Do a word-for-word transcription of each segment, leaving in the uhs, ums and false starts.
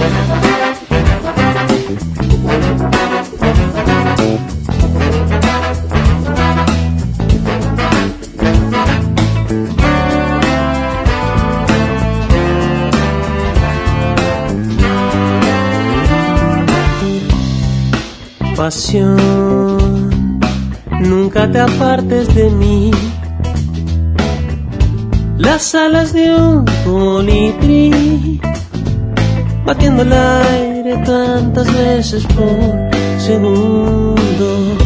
Pasión, nunca te apartes de mí. Las alas de un colibrí, batiendo el aire tantas veces por segundo.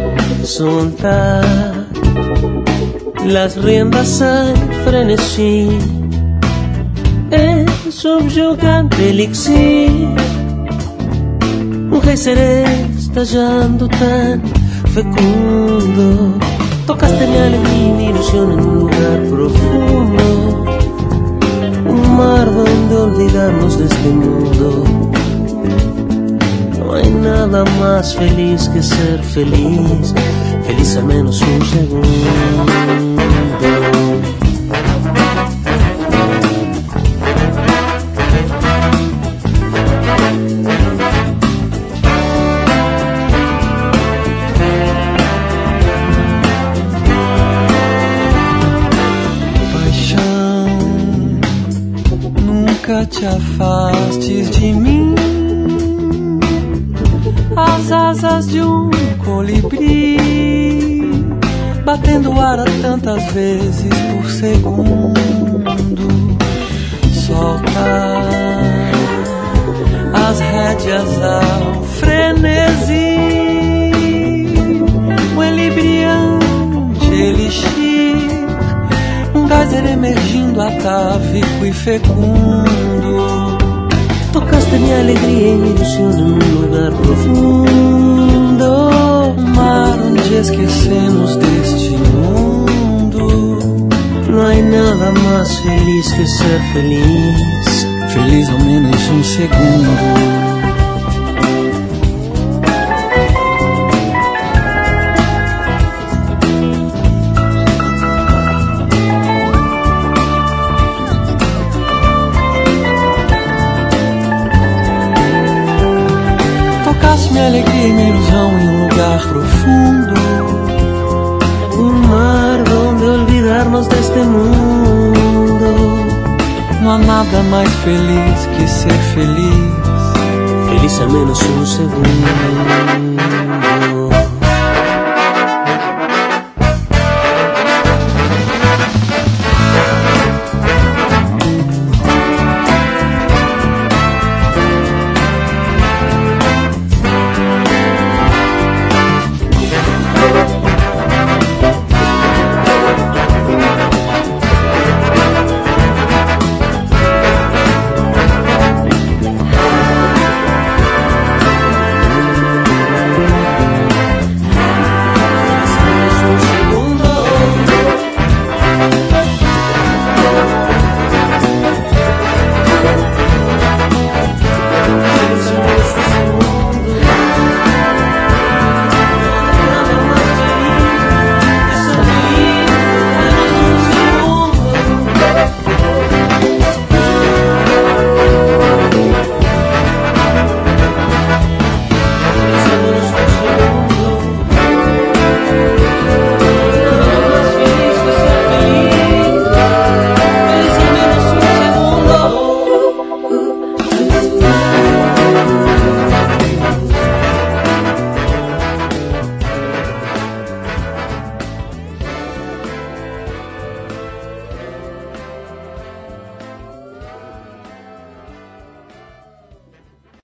Soltar las riendas al frenesí, el subyugante elixir. Un geyser estallando tan fecundo, tocaste mi alegría y mi ilusión en un lugar profundo, un mar donde olvidarnos de este mundo. No hay nada más feliz que ser feliz, feliz al menos un segundo. Nunca te afastes de mim. As asas de um colibri, batendo o ar a tantas vezes por segundo. Solta as rédeas ao frenesi, um elibriante elixir, um geyser emergindo atávico e fecundo. Tocaste mi alegría y mi ilusión en un lugar profundo, um mar onde esquecemos deste mundo. No hay nada más feliz que ser feliz, feliz ao menos um segundo. Minha alegria e minha ilusão em um lugar profundo, um mar donde olvidarnos deste mundo. Não há nada mais feliz que ser feliz, feliz al menos un segundo.